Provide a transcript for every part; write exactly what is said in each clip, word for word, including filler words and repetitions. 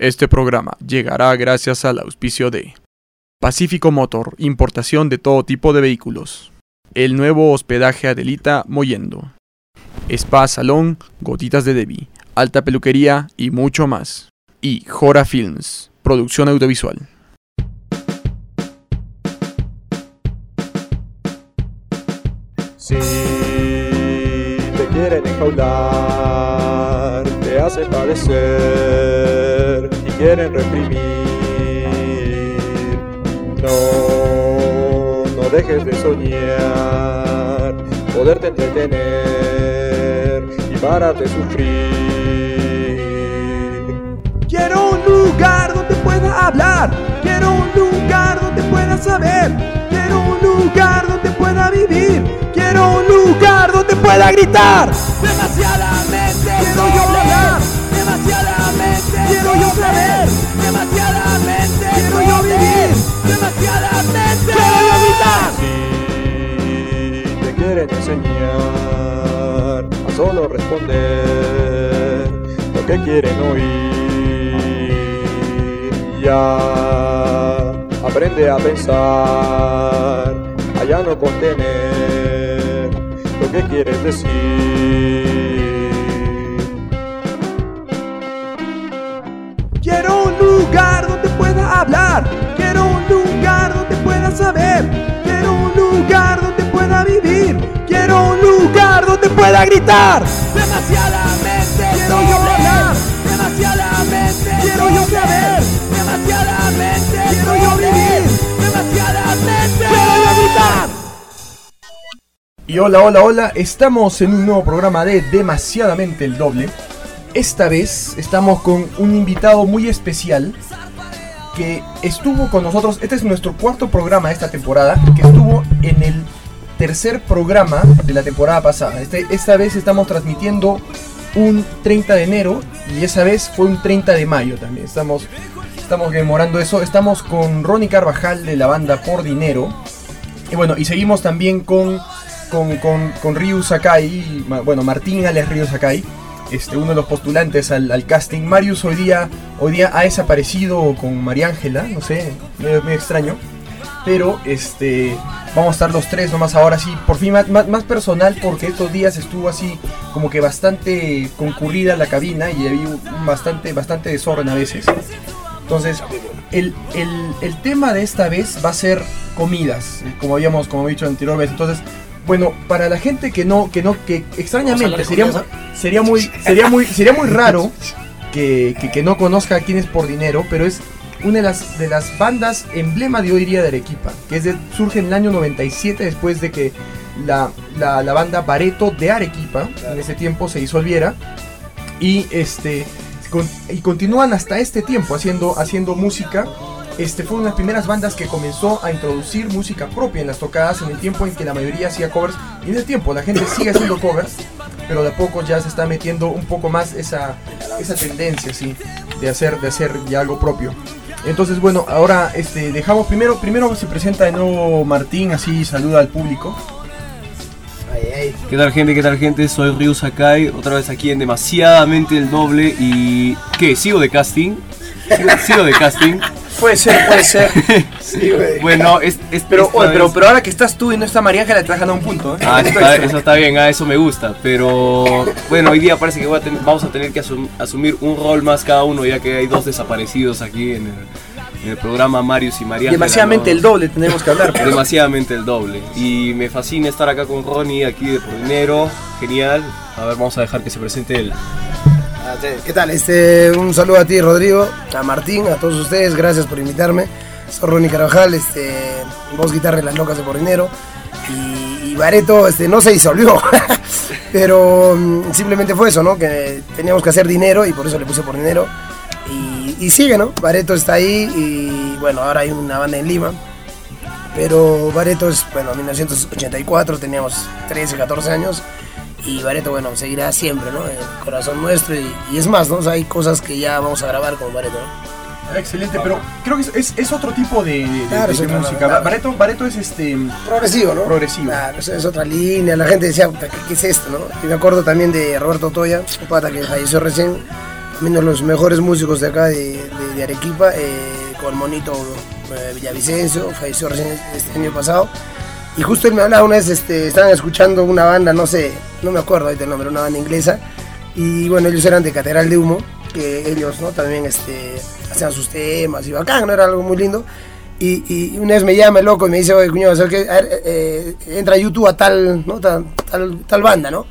Este programa llegará gracias al auspicio de Pacífico Motor, importación de todo tipo de vehículos. El nuevo hospedaje Adelita Mollendo. Spa Salón, Gotitas de Debbie, Alta Peluquería y mucho más. Y Jora Films, producción audiovisual. Si te quieren enjaular, te hacen padecer y quieren reprimir. No, no dejes de soñar, poderte entretener y parar de sufrir. Quiero un lugar donde pueda hablar, quiero un lugar donde pueda saber, quiero un lugar donde pueda vivir, quiero un lugar donde pueda gritar. Demasiadamente quiero yo hablar, demasiadamente quiero yo saber, demasiadamente quiero yo vivir, demasiadamente quiero yo gritar. Si te quieren enseñar a solo responder lo que quieren oír, ya aprende a pensar, a ya no contener lo que quieres decir. Quiero un lugar donde pueda hablar, quiero un lugar donde pueda saber, quiero un lugar donde pueda vivir, quiero un lugar donde pueda gritar. Demasiadamente quiero yo hablar, demasiadamente quiero yo saber, demasiadamente quiero yo vivir, demasiadamente quiero yo gritar. Y hola, hola, hola, estamos en un nuevo programa de Demasiadamente el Doble. Esta vez estamos con un invitado muy especial que estuvo con nosotros. Este es nuestro cuarto programa de esta temporada, que estuvo en el tercer programa de la temporada pasada. Este, esta vez estamos transmitiendo un treinta de enero y esa vez fue un treinta de mayo también. Estamos, estamos memorando eso. Estamos con Ronnie Carvajal de la banda Por Dinero. Y bueno, y seguimos también con, con, con, con Ryu Sakai, bueno, Martín alias Ryu Sakai. Este, uno de los postulantes al, al casting. Marius hoy día, hoy día ha desaparecido con María Ángela, no sé, medio, medio extraño. Pero este, vamos a estar los tres nomás ahora sí, por fin más, más, más personal, porque estos días estuvo así como que bastante concurrida la cabina y había un bastante, bastante desorden a veces. Entonces, el, el, el tema de esta vez va a ser comidas, como habíamos como he dicho anteriormente. Entonces, bueno, para la gente que no, que no, que extrañamente sería, sería muy, sería muy, sería muy raro que, que, que no conozca quién es Por Dinero, pero es una de las, de las bandas emblema de hoy día de Arequipa, que es de, surge en el año noventa y siete después de que la, la, la banda Bareto de Arequipa en ese tiempo se disolviera y este con, y continúan hasta este tiempo haciendo, haciendo música. Este fue una de las primeras bandas que comenzó a introducir música propia en las tocadas en el tiempo en que la mayoría hacía covers. Y en el tiempo la gente sigue haciendo covers, pero de a poco ya se está metiendo un poco más esa, esa tendencia, ¿sí? de, hacer, de hacer ya algo propio. Entonces bueno, ahora este, dejamos primero, primero se presenta de nuevo Martín, así saluda al público. ¿Qué tal gente? ¿Qué tal gente? Soy Ryu Sakai, otra vez aquí en Demasiadamente el Doble. ¿Y qué? ¿Sigo de casting? ¿Sigo, sigo de casting? Puede ser, puede ser. Sí, bueno, es, es, pero, oye, vez... pero, pero ahora que estás tú y no está María Ángela, te estás ganando un punto, ¿eh? Ah, eso está, eso está bien, ah, eso me gusta. Pero bueno, hoy día parece que voy a ten, vamos a tener que asum, asumir un rol más cada uno, ya que hay dos desaparecidos aquí en el, en el programa, Marius y María Ángela. Demasiadamente ¿no? El doble tenemos que hablar. Pero. Demasiadamente el doble. Y me fascina estar acá con Ronnie, aquí de Por Dinero. Genial. A ver, vamos a dejar que se presente él. ¿Qué tal? Este, un saludo a ti, Rodrigo, a Martín, a todos ustedes, gracias por invitarme. Soy Ronnie Carvajal, este, voz, guitarra y las locas de Por Dinero. Y, y Bareto este, no se disolvió, pero um, simplemente fue eso, ¿no? Que teníamos que hacer dinero y por eso le puse Por Dinero. Y, y sigue, ¿no? Bareto está ahí y bueno, ahora hay una banda en Lima. Pero Bareto es, bueno, en mil novecientos ochenta y cuatro, teníamos trece, catorce años. Y Bareto, bueno, seguirá siempre, ¿no? En el corazón nuestro y, y es más, ¿no? O sea, hay cosas que ya vamos a grabar con Bareto, ¿no? Excelente, pero creo que es, es, es otro tipo de, de, claro, de, de otra, música. claro. Bareto, Bareto es este... progresivo, ¿no? Progresivo. Claro, es otra línea, la gente decía, ¿qué, qué es esto, no? Y me acuerdo también de Roberto Toya, un pata que falleció recién, uno de los mejores músicos de acá de, de, de Arequipa, eh, con Monito eh, Villavicencio, falleció recién este año pasado. Y justo él me hablaba una vez, este, estaban escuchando una banda, no sé, no me acuerdo ahorita el nombre, una banda inglesa. Y bueno, ellos eran de Catedral de Humo, que ellos, ¿no? También este, hacían sus temas y bacán, ¿no? Era algo muy lindo. Y, y una vez me llama el loco y me dice, oye, cuñado, ¿sabes qué? A ver, eh, entra a YouTube a tal, ¿no? tal, tal, tal banda, ¿no?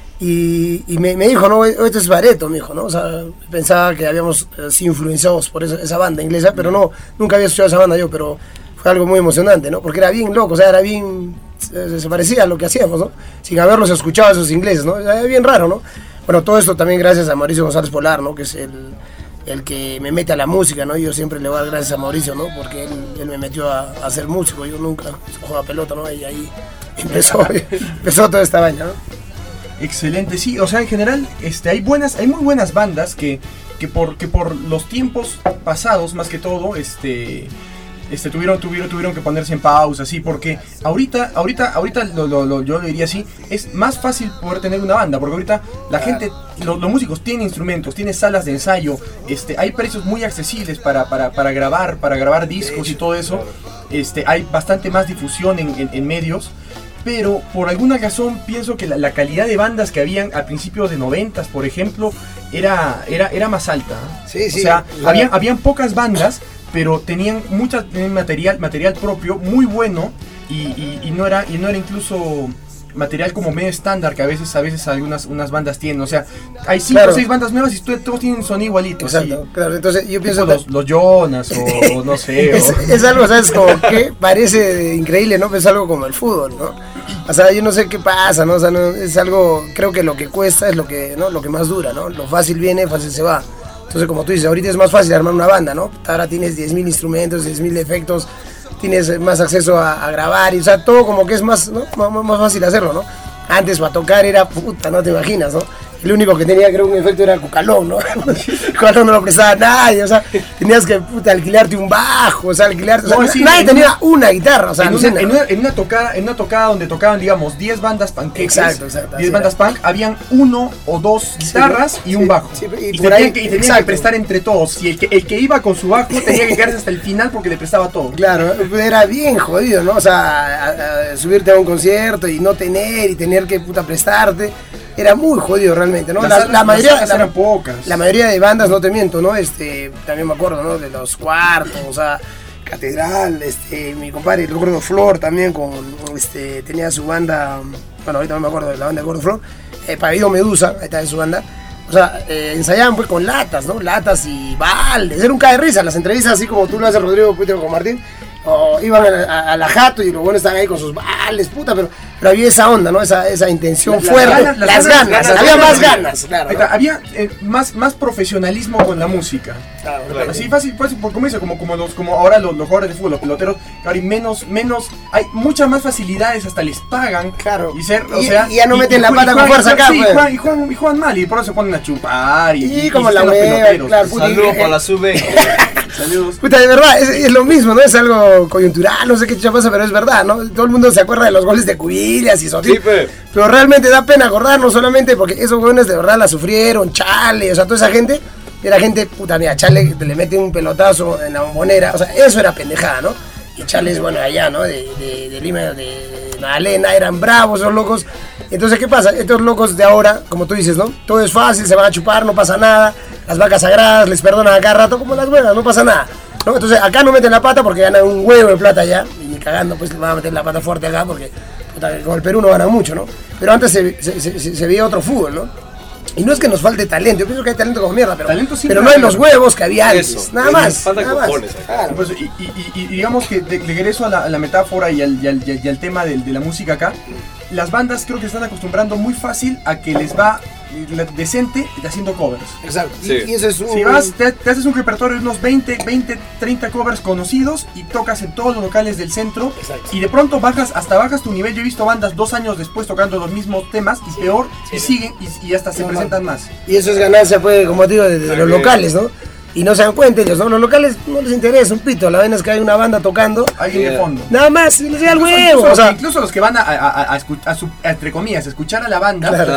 Y, y me, me dijo, no, esto es Bareto, me dijo, ¿no? O sea, pensaba que habíamos sido influenciados por esa, esa banda inglesa, pero no, nunca había escuchado esa banda yo, pero fue algo muy emocionante, ¿no? Porque era bien loco, o sea, era bien, se, se parecía a lo que hacíamos, ¿no? Sin haberlos escuchado a esos ingleses, ¿no? Era bien raro, ¿no? Bueno, todo esto también gracias a Mauricio González Polar, ¿no? Que es el, el que me mete a la música, ¿no? Yo siempre le voy a dar gracias a Mauricio, ¿no? Porque él, él me metió a, a ser músico, yo nunca jugaba pelota, ¿no? Y ahí empezó, empezó toda esta vaina, ¿no? Excelente, sí, o sea, en general este, hay buenas, hay muy buenas bandas que, que, por, que por los tiempos pasados, más que todo, este, este, tuvieron, tuvieron, tuvieron que ponerse en pausa, sí, porque ahorita, ahorita, ahorita lo, lo, lo, yo lo diría así, es más fácil poder tener una banda, porque ahorita la gente, lo, los músicos tienen instrumentos, tienen salas de ensayo, este, hay precios muy accesibles para, para, para grabar, para grabar discos y todo eso, este, hay bastante más difusión en, en, en medios. Pero por alguna razón pienso que la, la calidad de bandas que habían a principios de noventas, por ejemplo, era, era, era más alta. Sí, sí. O sea, Claro. habían, habían pocas bandas, pero tenían mucha tenían material, material propio muy bueno y, y, y no era y no era incluso material como medio estándar que a veces a veces algunas unas bandas tienen. O sea, hay cinco Claro. o seis bandas nuevas y todos tienen sonido igualito. Exacto, así. claro, entonces yo pienso Tipo los, los Jonas o, o no sé. es, o- es algo, ¿sabes? Como que parece increíble, ¿no? Es algo como el fútbol, ¿no? O sea, yo no sé qué pasa, ¿no? O sea, no, es algo, creo que lo que cuesta es lo que, ¿no? Lo que más dura, ¿no? Lo fácil viene, fácil se va. Entonces, como tú dices, ahorita es más fácil armar una banda, ¿no? Ahora tienes diez mil instrumentos, diez mil efectos, tienes más acceso a, a grabar, y, o sea, todo como que es más, ¿no? más, más fácil hacerlo, ¿no? Antes para tocar era puta, no te imaginas, ¿no? El único que tenía, creo, un efecto era Cucalón, ¿no? Cucalón no lo prestaba a nadie, o sea, tenías que, puta, alquilarte un bajo, o sea, alquilarte, o sea, No, sí, nadie en tenía una guitarra, o sea, en, una, alucina, en, ¿no? una, en una tocada, en una tocada donde tocaban, digamos, diez bandas panqueques, Exacto, exacto, diez así bandas era. punk, habían uno o dos guitarras y un sí, bajo. sí, y y por tenían, ahí, que, y tenían que exacto. prestar entre todos. Y el que, el que iba con su bajo tenía que quedarse hasta el final porque le prestaba todo. Claro, era bien jodido, ¿no? O sea, a- a subirte a un concierto y no tener, y tener que, puta, prestarte, era muy jodido realmente, ¿no? Las La, salas- la las mayoría, salas la- eran pocas. La mayoría de bandas, no te miento, ¿no? Este, también me acuerdo, ¿no? De los cuartos, o sea, Catedral, este, mi compadre, el Gordo Flor también con, este, tenía su banda, bueno, ahorita no me acuerdo de la banda de Gordo Flor, eh, Pavido Medusa, ahí está en su banda. O sea, eh, ensayaban pues con latas, ¿no? Latas y baldes, era un cae de risa, las entrevistas así como tú lo haces, Rodrigo, Peter, con Martín, o iban a, a- a la jato y los buenos estaban ahí con sus baldes, puta, pero, pero había esa onda, ¿no? Esa, esa intención Las fuerte, ganas, las, las ganas, ganas, las había ganas, más sí. ganas, claro. Ahí ¿no? está, había eh, más, más profesionalismo con la música. Claro, Así fácil, fácil, por como dice, como, como, los, como ahora los, los jugadores de fútbol, los peloteros, ahora hay menos, menos, hay muchas más facilidades, hasta les pagan. Claro. Y, ser, o Y- sea, y ya no meten la juegan- pata con juegan- fuerza acá, sí, pues. juegan- y, juegan, y juegan mal, y por eso se ponen a chupar. Y, Y como y la son los hueva, peloteros, claro, pues. puta, Saludos para la sub veinte. Saludos. Puta, de verdad, es, es lo mismo, ¿no? Es algo coyuntural, no sé qué chucha pasa, pero es verdad, ¿no? Todo el mundo se acuerda de los goles de Cubillas y Sotil, Sí, pe. pero realmente da pena acordarnos solamente porque esos jóvenes de verdad la sufrieron, Chale, o sea, toda esa gente, era gente, puta, mira, Chale le mete un pelotazo en la bombonera, o sea, eso era pendejada, ¿no? Y Chale es, bueno, allá, ¿no? De, de, de Lima, de, de Magdalena, eran bravos esos locos. Entonces, ¿qué pasa? Estos locos de ahora, como tú dices, ¿no? Todo es fácil, se van a chupar, no pasa nada. Las vacas sagradas les perdonan a cada rato como las huevas, no pasa nada, ¿no? Entonces, acá no meten la pata porque ganan un huevo de plata ya. Y ni cagando, pues, le van a meter la pata fuerte acá porque, puta, con el Perú no ganan mucho, ¿no? Pero antes se, se, se, se- se veía otro fútbol, ¿no? Y no es que nos falte talento, yo pienso que hay talento como mierda, pero, Talento sí, pero no claro. hay los huevos que había antes, Eso, nada les más. falta nada más. cojones, Claro. Pues, y, y- y- y digamos que de, regreso a la, a la metáfora y al, y al- y al- y al tema del- de, la música acá, las bandas creo que se están acostumbrando muy fácil a que les va eh, decente haciendo covers. Exacto. Y- Sí. Y, eso es un... Si vas, te, te haces un repertorio de unos veinte, veinte, treinta covers conocidos y tocas en todos los locales del centro. Exacto. Y de pronto bajas, hasta bajas tu nivel. Yo he visto bandas dos años después tocando los mismos temas y peor, y siguen y, y hasta se Normal. presentan más. Y eso es ganancia, pues, como te digo, de, de los Claro. locales, ¿no? Y no se dan cuenta ellos, ¿no? Los locales no les interesa un pito, la vaina es que hay una banda tocando, Alguien de Yeah. fondo. nada más, y les llega el Incluso, huevo, o los, sea, incluso los que van a, a, a- a escu- a su- entre comillas, escuchar a la banda, Claro. Ah,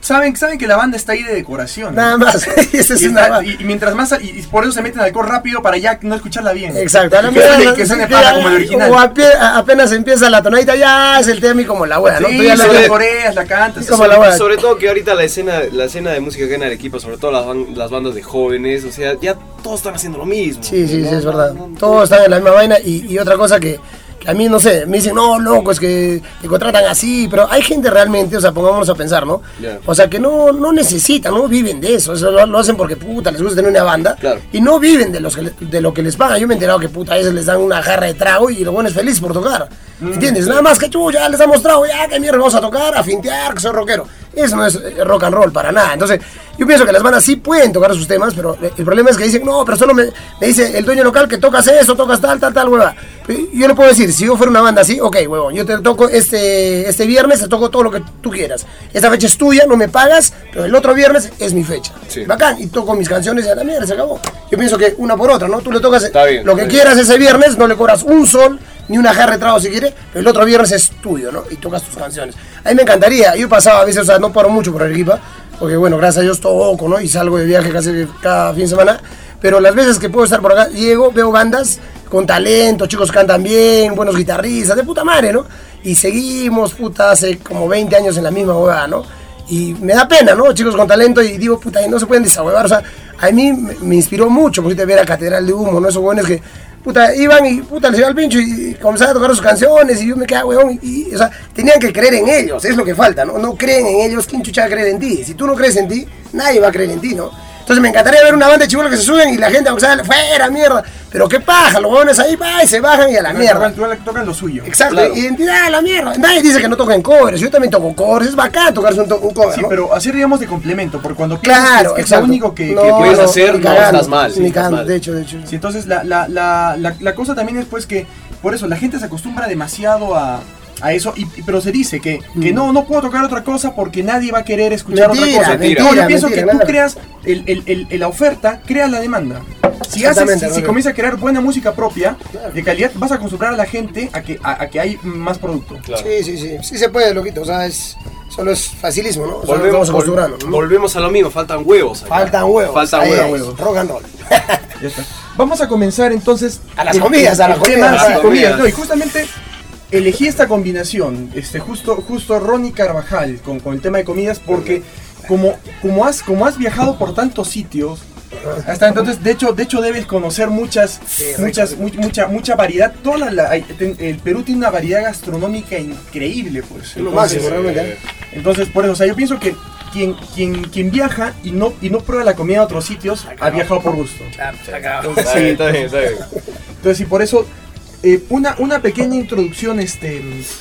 saben, saben que la banda está ahí de decoración. ¿no? Nada más. y, esa es y, una está, banda. y, y mientras más, y, y por eso se meten alcohol rápido para ya no escucharla bien. Exacto. Que suene, que suene paja como el original. O ape- apenas empieza la tonadita, ya es el tema y como la wea, ¿no? Sí, Tú ya la la sobre- coreas, la cantas. como sobre, la wea. sobre todo que ahorita la escena, la escena de música acá en Arequipa, sobre todo las, ban- las bandas de jóvenes, o sea, ya todos están haciendo lo mismo. Sí, sí, ¿no? sí, es verdad. No, no, Todos están en la misma vaina y, y otra cosa que, que a mí, no sé, me dicen, no, loco, es que te contratan así, pero hay gente realmente, o sea, pongámonos a pensar, ¿no? Ya. O sea, que no, no necesitan, no viven de eso, eso lo, lo hacen porque, puta, les gusta tener una banda Claro. y no viven de, los que le- de lo que les pagan. Yo me he enterado que, puta, a veces les dan una jarra de trago y los buenos felices por tocar, ¿entiendes? Nada más que, chucha, ya les damos trago, ya, que mierda, vamos a tocar, a fintear, que soy rockero. Eso no es eh, rock and roll para nada. Entonces, yo pienso que las bandas sí pueden tocar sus temas, pero eh, el problema es que dicen, no, pero solo me, me dice el dueño local que tocas eso, tocas tal, tal, tal, hueva. Yo le puedo decir, si yo fuera una banda así, ok, huevón, yo te toco este, este viernes, te toco todo lo que tú quieras. Esta fecha es tuya, no me pagas, pero el otro viernes es mi fecha. Sí. Bacán, y toco mis canciones y a la mierda, se acabó. Yo pienso que una por otra, ¿no? Tú le tocas Está bien, lo que está bien. quieras ese viernes, no le cobras un sol, ni una jarra de trago si quiere, pero el otro viernes es tuyo, ¿no? Y tocas tus canciones. A mí me encantaría, yo pasaba a veces, o sea, no paro mucho por Arequipa, porque bueno, gracias a Dios toco, ¿no? Y salgo de viaje casi cada fin de semana, pero las veces que puedo estar por acá, llego, veo bandas con talento, chicos cantan bien, buenos guitarristas, de puta madre, ¿no? Y seguimos, puta, hace como veinte años en la misma huevada, ¿no? Y me da pena, ¿no? Chicos con talento y digo, puta, y no se pueden desahuevar, o sea, a mí me, me inspiró mucho, por ver a Catedral de Humo, ¿no? Esos jóvenes que, puta, iban y, puta, les iba al pincho y, y comenzaban a tocar sus canciones y yo me quedaba, huevón, y, y, o sea, tenían que creer en ellos, es lo que falta, ¿no? No creen en ellos, ¿quién chucha va a creer en ti? Si tú no crees en ti, nadie va a creer en ti, ¿no? Entonces me encantaría ver una banda de chibolos que se suben y la gente, aunque sea fuera, mierda, pero qué paja, los huevones ahí, va, y se bajan y a la mierda. Tocan, tocan lo suyo. Exacto, Claro. identidad a la mierda. Nadie dice que no toquen covers, yo también toco covers, es bacán tocarse un, to- un cover, Sí, ¿no? pero así digamos de complemento, porque cuando piensas Claro, que es, que es exacto. lo único que, No, que puedes no, hacer, ni no, cagando, estás mal, sí, ni estás cagando, mal. de hecho, de hecho. Sí, entonces la, la, la, la, la cosa también es pues que por eso la gente se acostumbra demasiado a, a eso, y, y- pero se dice que, que no, no puedo tocar otra cosa porque nadie va a querer escuchar Mentira, otra cosa. mentira, no, yo pienso mentira, que tú nada. creas el, el, el, el- la oferta, crea la demanda. Si, haces, Exactamente, si, si Rodrigo. comienzas a crear buena música propia, de calidad, vas a acostumbrar a la gente a que, a, a que hay más producto. Claro. Sí, sí, sí, sí se puede, loquito, o sea, es, solo es facilísimo, ¿no? O sea, nos Volvemos, vamos acostumbrando, vol- ¿no? volvemos a lo mismo, faltan huevos. acá. Faltan huevos. Faltan ahí huevos. es, huevos. Rock and roll. Ya está. Vamos a comenzar entonces A las el- comidas, el- a las el tema- comidas. sí, A las comidas, comidas. no, y justamente elegí esta combinación, este, justo, justo Ronnie Carvajal con, con el tema de comidas, porque como, como, has, como has viajado por tantos sitios, hasta entonces, de hecho, de hecho debes conocer muchas, muchas, mu- mucha, mucha variedad. Toda la- la- hay- ten- el Perú tiene una variedad gastronómica increíble, pues. Es lo Entonces, máximo, realmente. ¿eh? entonces, por eso, o sea, yo pienso que quien, quien, quien viaja y no, y no prueba la comida de otros sitios, ha viajado por gusto. Claro, se acabó. Entonces, Está bien, está bien, está bien. entonces, y por eso, eh, una, una pequeña introducción este,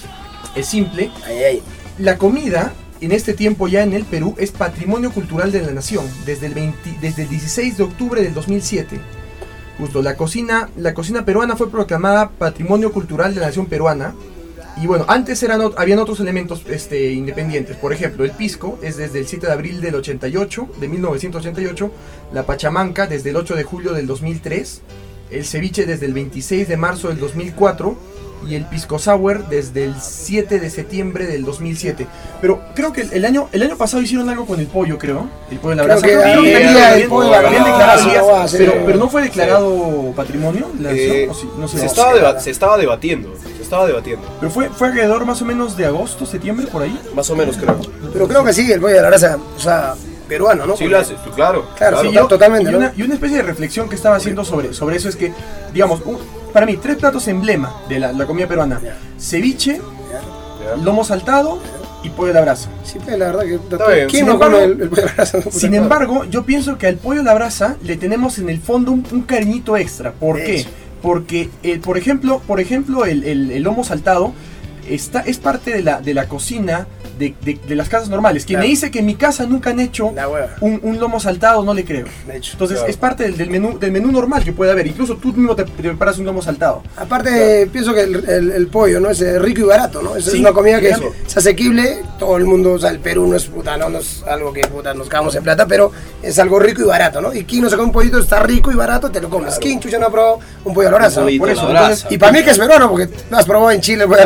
es simple. Ay, ay. La comida, en este tiempo ya en el Perú, es patrimonio cultural de la nación, desde el, veinte desde el dieciséis de octubre del dos mil siete. Justo, la cocina, la cocina peruana fue proclamada patrimonio cultural de la nación peruana. Y bueno, antes eran, ot- habían otros elementos este, independientes. Por ejemplo, el pisco es desde el siete de abril del ochenta y ocho, de mil novecientos ochenta y ocho. La pachamanca desde el ocho de julio del dos mil tres. El ceviche desde el veintiséis de marzo del dos mil cuatro. Y el pisco sour desde el siete de septiembre del dos mil siete. Pero creo que el, el año el año pasado hicieron algo con el pollo, creo. El pollo de la Creo brasa. que Creo ahí que había habían- el pollo de la habían brasa, declarado sí, días, no va, sí. pero, pero no fue declarado patrimonio la Eh, nación, o sí, no sé. se, No. estaba deba- se estaba debatiendo, se estaba debatiendo. Pero fue, fue alrededor más o menos de agosto, septiembre, por ahí. Más o menos, creo. Pero creo que sí, el pollo de la brasa, o sea, peruano, ¿no? Sí, lo hace, claro. Claro, Sí, sí, yo- totalmente, y, ¿no? una, y una especie de reflexión que estaba haciendo sobre, sobre eso es que, digamos, un- para mí, tres platos emblema de la, la comida peruana. Ya. Ceviche, Ya. lomo saltado y pollo de la brasa. Sí, pues, la verdad que... bien. ¿Quién Sin no embargo- come el, el pollo de la brasa? No, puta Sin madre. embargo, yo pienso que al pollo a la brasa le tenemos en el fondo un, un cariñito extra. ¿Por De qué? hecho. Porque, eh, por ejemplo, por ejemplo el, el- el lomo saltado está, es parte de la, de la cocina de, de- de las casas normales. Quien Claro. me dice que en mi casa nunca han hecho La hueva, un, un lomo saltado, no le creo. de hecho. Entonces Claro. es parte del, del menú del menú normal que puede haber. Incluso tú mismo te, te preparas un lomo saltado. Aparte, pienso que el, el- el pollo, ¿no? Es eh, rico y barato, ¿no? Es, es Sí, una comida que es, claro. es asequible. Todo el mundo, o sea, el Perú no es puta, no, no es algo que puta nos cagamos en plata, pero es algo rico y barato, ¿no? Y quien no se come un pollito, está rico y barato, te lo comes. ¿Quién chucha no ha probado un pollo a la brasa? Un ¿no? pollito Por a eso, la entonces, brasa. y para mí que es peruano, porque no has probado en Chile el pollo a la brasa, es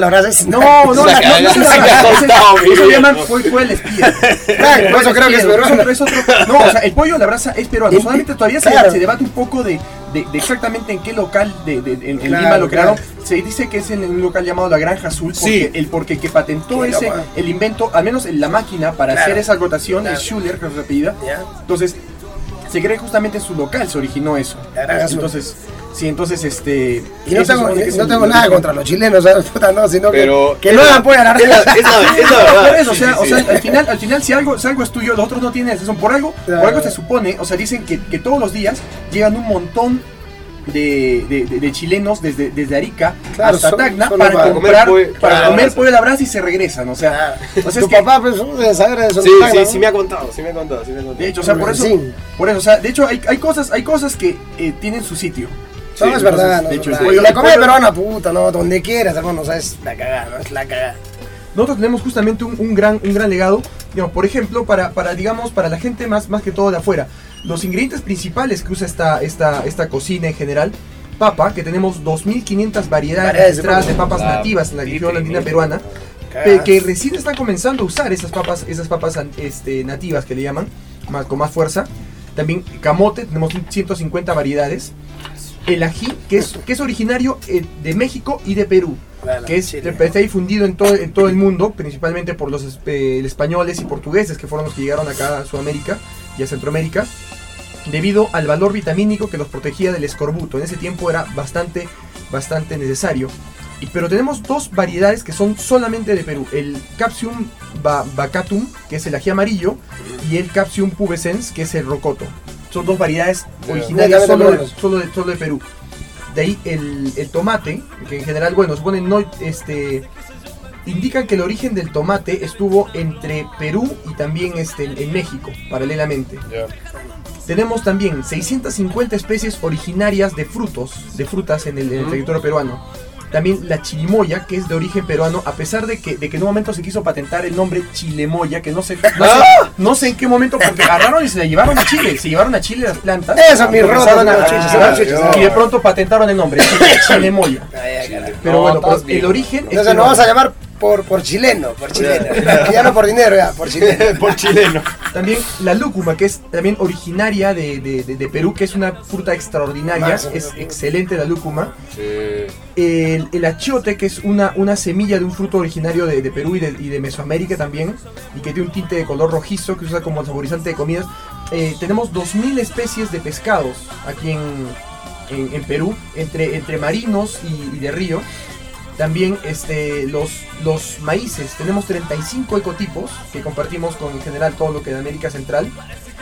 No, no, Se la, ha no, no, cagado, se ha no, contado, eso se mi llama viejo. fue, fue el espía. Claro, por eso creo que es peruano. otro, es otro. No, o sea, el pollo a la brasa es peruano. Y- Solamente todavía se, claro. se debate un poco de, de, de exactamente en qué local de, de, en, en Claro, Lima lo crearon. claro. Se dice que es en un local llamado La Granja Azul, porque Sí. el porque el que patentó Qué ese, loco, ¿eh? el invento, al menos en la máquina para Claro. hacer esa acotación, Claro. es Schuller, que es su apellida. Ya. Entonces, se cree justamente en su local se originó eso. La Granja Azul. Entonces, sí, entonces este. Y no eso tengo, supone que es no el- tengo nada contra los chilenos, ¿sabes? Puta, no, sino Pero que, que no hagan pollo a la es la, brasa. es la, es la No, verdad. por eso, o Sí, sea, sí, o sí. sea, al final, al final si algo, si algo es tuyo, los otros no tienen razón. Por algo, Claro. por algo se supone, o sea, dicen que, que todos los días llegan un montón de, de, de- de chilenos desde, desde Arica Claro, hasta son- Tacna solo para, para comprar, comer pollo- para claro, comer brasa. pollo a la brasa y se regresan, o sea, o sea, es Tu que- papá, pues, de saber de eso. Sí, sí, sí me ha contado, sí me ha contado, sí me ha contado. de hecho, o sea, por eso, Sí. por eso, o sea, de hecho hay, hay cosas, hay cosas que eh, tienen su sitio. No, Sí, es verdad, entonces, no, de es hecho, verdad. el pollo- Y la el comida pollo- peruana, puta, no, donde quieras, hermano, o sea, es la cagada, no es la cagada. Nosotros tenemos justamente un, un gran, un gran legado, digamos, por ejemplo, para, para, digamos, para la gente más, más que todo de afuera. Los ingredientes principales que usa esta, esta, esta cocina en general, papa, que tenemos dos mil quinientas variedades Variedades de registradas de papa. papas Claro. nativas en la región Sí, andina sí. peruana, Cagadas. pe- que recién están comenzando a usar esas papas, esas papas an- este, nativas que le llaman, más, con más fuerza. También camote, tenemos ciento cincuenta variedades. El ají, que es, que es originario eh, de México y de Perú, Claro, que es, Chile. está difundido en todo, en todo el mundo, principalmente por los espe- españoles y portugueses, que fueron los que llegaron acá a Sudamérica y a Centroamérica, debido al valor vitamínico que los protegía del escorbuto. En ese tiempo era bastante, bastante necesario. Y, pero tenemos dos variedades que son solamente de Perú. El Capsium ba- bacatum, que es el ají amarillo, y el Capsium pubescens, que es el rocoto. Son dos variedades originarias Netamente solo de, peruanas. solo, de, solo de Perú. De ahí el, el tomate, que en general, bueno, supone no, este, indican que el origen del tomate estuvo entre Perú y también este, en, en México, paralelamente. Tenemos también seiscientas cincuenta especies originarias de frutos, de frutas en el, en el territorio peruano. También la chirimoya, que es de origen peruano, a pesar de que, de que en un momento se quiso patentar el nombre chilemoya, que no sé, no sé, no sé en qué momento, porque agarraron y se la llevaron a Chile, se llevaron a Chile las plantas. Eso, mis comenzaron rotos, a- los chichis, a- los chichis, y de pronto patentaron el nombre, chilemoya. Ay, ay, Pero No, bueno, estás pues, bien. el origen es Entonces nos peruano. vamos a llamar por, por chileno, por chileno. Ya no por dinero, ya, por chileno. Por chileno. También la lúcuma, que es también originaria de, de- de- de Perú, que es una fruta extraordinaria, Más, es ¿no? excelente la lúcuma. Sí. El, el achiote, que es una, una semilla de un fruto originario de, de Perú y de, y de Mesoamérica también, y que tiene un tinte de color rojizo que se usa como saborizante de comidas. Eh, tenemos dos mil especies de pescados aquí en, en- en Perú, entre, entre marinos y, y de río. También este, los, los maíces, tenemos treinta y cinco ecotipos que compartimos con en general todo lo que de América Central.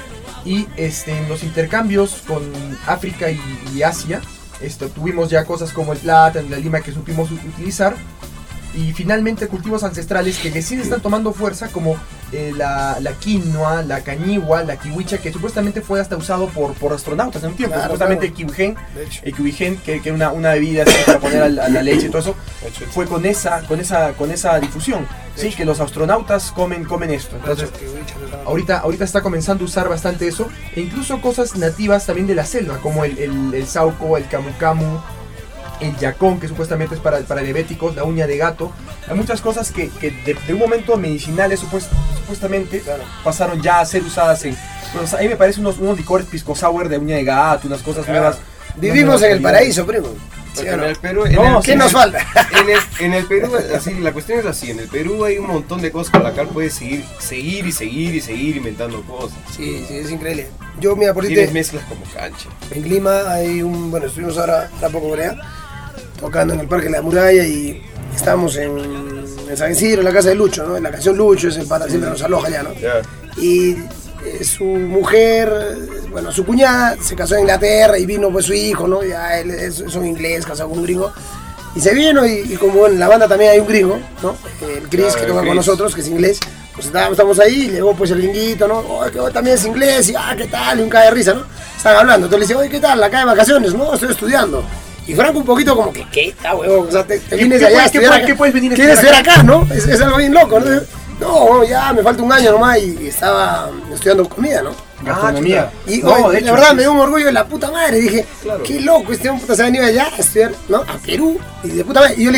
Y este, en los intercambios con África y, y Asia, esto, tuvimos ya cosas como el plátano, la lima que supimos u- utilizar. Y finalmente cultivos ancestrales que recién están tomando fuerza, como eh, la, la quinoa, la cañigua, la kiwicha, que supuestamente fue hasta usado por, por astronautas en un tiempo. Claro, Supuestamente claro. kiwigen, De hecho. el kiwigen, que que una, una bebida así para poner a la, a la leche y todo eso, fue con esa, con esa, con esa difusión. Sí, que los astronautas comen, comen esto. Entonces, ahorita, ahorita está comenzando a usar bastante eso, e incluso cosas nativas también de la selva, como el, el, el sauco, el camu camu, el yacón, que supuestamente es para, para diabéticos, la uña de gato. Hay muchas cosas que, que de, de un momento medicinales supuest- supuestamente pasaron ya a ser usadas en... Bueno, o sea, ahí me parecen unos, unos licores pisco sour de uña de gato, unas cosas nuevas. Vivimos en el paraíso, primo. ¿Sí Porque o en no? el Perú, en No, el- ¿Qué en nos el- falta? En el, en el Perú, así, la cuestión es así, en el Perú hay un montón de cosas con las cuales puedes seguir, seguir y seguir y seguir inventando cosas. Sí, sí, es increíble. Yo, mira, por Tienes ahorita mezclas como cancha. en Lima hay un, bueno, estuvimos ahora, ahora poco por allá, tocando en el Parque de la Muralla y estábamos en, en San Isidro, en la casa de Lucho, ¿no? En la canción Lucho, es el pata, siempre nos aloja allá, ¿no? Ya. Y eh, su mujer, eh, bueno, su cuñada se casó en Inglaterra y vino pues su hijo, ¿no? Ya él es, es un inglés casado con un gringo. Y se vino y, y como en la banda también hay un gringo, ¿no? El Chris, Claro, que el toca con Chris. nosotros, que es inglés. Pues estábamos, estamos ahí y llegó pues el gringuito, ¿no? Oh, que también es inglés y ah, ¿qué tal? Y un cae de risa, ¿no? Están hablando. Entonces le dice, oye, ¿qué tal? ¿Acá de vacaciones? No, estoy estudiando. Y Franco un poquito como que, ¿qué? Está huevón, o sea, te, te vienes qué de allá a puedes- qué estudiar puedes- acá. qué puedes venir a ¿Quieres estudiar estudiar acá, no? Es, es algo bien loco, ¿no? No, ya me falta un año nomás y, y estaba estudiando comida, ¿no? Gastronomía. Y No, oye, de de, hecho, verdad sí. me dio un orgullo de la puta madre. Dije, Claro. qué loco, este hombre puta se ha venido allá a estudiar, ¿no? A Perú. Y de puta madre. Y yo le dije,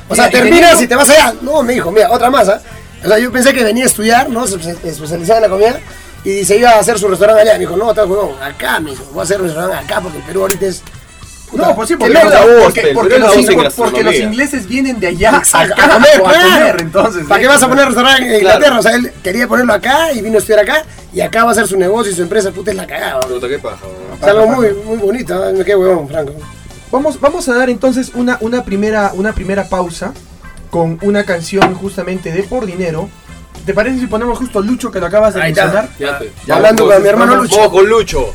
O sea, Mira, terminas tenía- y te vas allá. No, me dijo, mira, otra más, ¿ah? O sea, yo pensé que venía a estudiar, ¿no? Se se especializaba en la comida y se iba a hacer su restaurante allá. Me dijo, no, tal huevón, acá, me dijo, voy a hacer un restaurante acá porque el Perú ahorita es. No, pues sí, que porque, no, porque, la voz, porque, pero porque es la los, voz en in- porque los gastronomía. ingleses vienen de allá A, acá, a comer, o a claro. comer, entonces. ¿Para qué vas a poner restaurante en Claro. Inglaterra? O sea, él quería ponerlo acá y vino a estudiar acá y acá va a hacer su negocio y su empresa, puta, es la cagada. Puta, qué paja, weón. Es algo muy, muy bonito, ¿eh? Me quedé huevón, Franco. Vamos, vamos a dar entonces una, una, primera, una primera pausa con una canción justamente de Por Dinero. ¿Te parece si ponemos justo Lucho que lo acabas de Ahí está. mencionar? Fíjate. Ya hablando con mi hermano Vamos Lucho. con Lucho.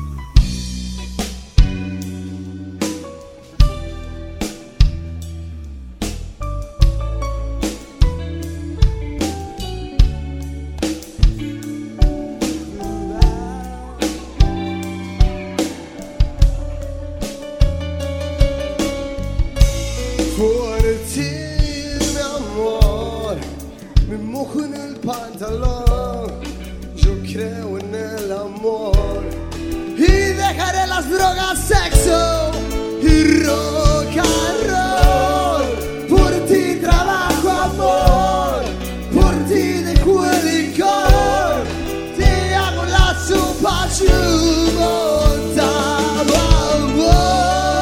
Por ti, mi amor, me mojo en el pantalón. Yo creo en el amor y dejaré las drogas, sexo y rock and roll. Por ti trabajo, amor, por ti dejo el licor, te hago la sopa chumotada, amor.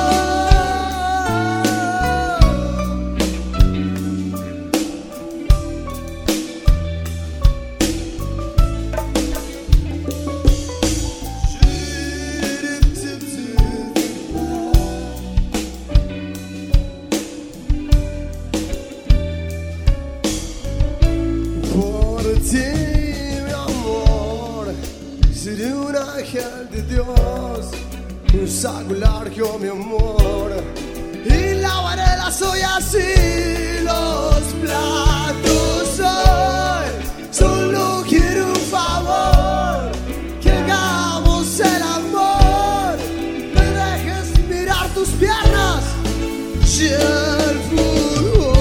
Por ti, mi amor, seré un ángel de Dios, un saco largo, mi amor, y lavaré las ollas y los platos hoy. Solo quiero un favor, que hagamos el amor, me dejes mirar tus piernas y el fútbol.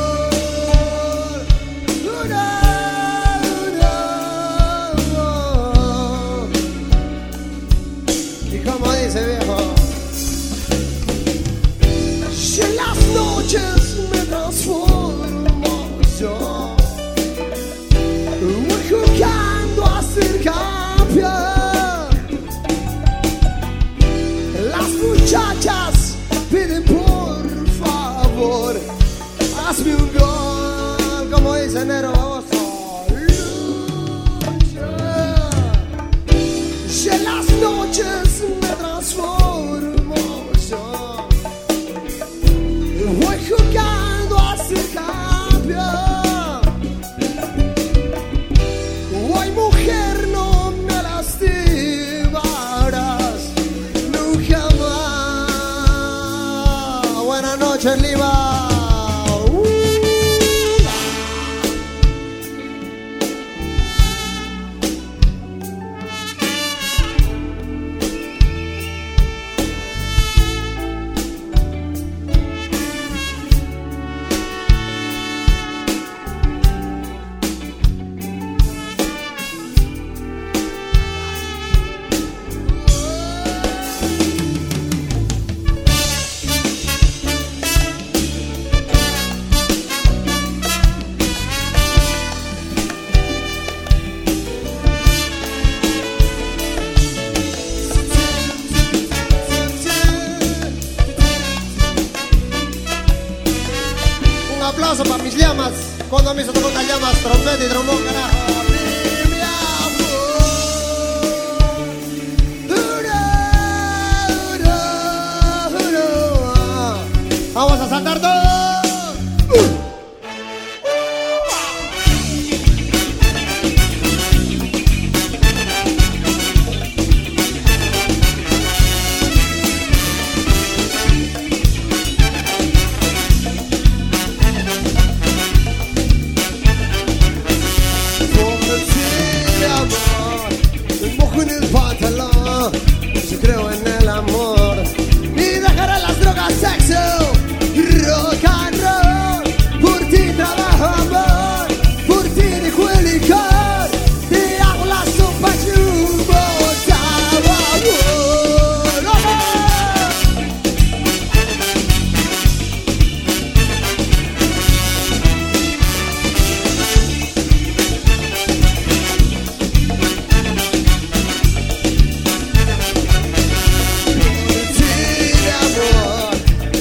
Y como dice viejo, si en las noches me transformo yo, voy jugando a ser campeón. Las muchachas piden por favor, hazme un gol, como dice Nero Baboso. Si en las noches me transformo yo, voy jugando a ser campeón. Hoy, mujer, no me lastimarás nunca más. Buenas noches, Lima. Uh. Un aplauso para mis llamas. Cuando a mí se tocan las llamas, trompeta y trombón, carajo. Mi amor. Ura, ura, ura. Vamos a saltar todos. Por ti, mi amor, me mojo en el pantalón. Yo creo en el amor y dejaré las drogas, sexo y rock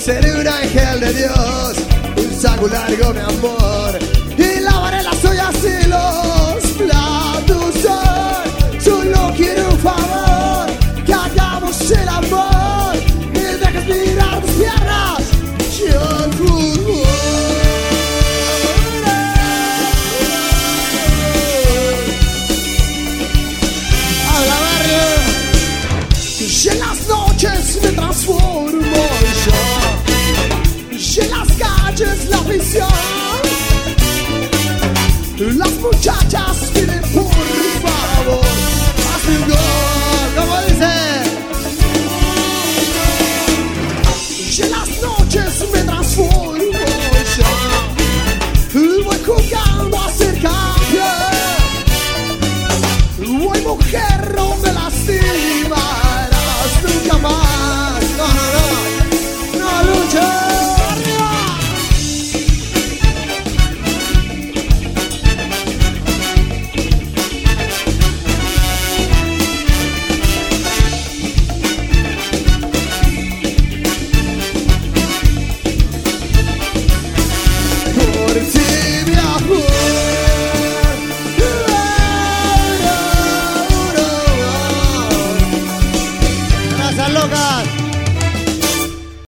seré un ángel de Dios, un saco largo mi amor, y lavaré las ollas y los platos hoy. Solo quiero un favor, que hagamos el amor y dejes mirar tus piernas y el fútbol. Habla barrio, y en las noches me transformo yo, y en las calles la prisión.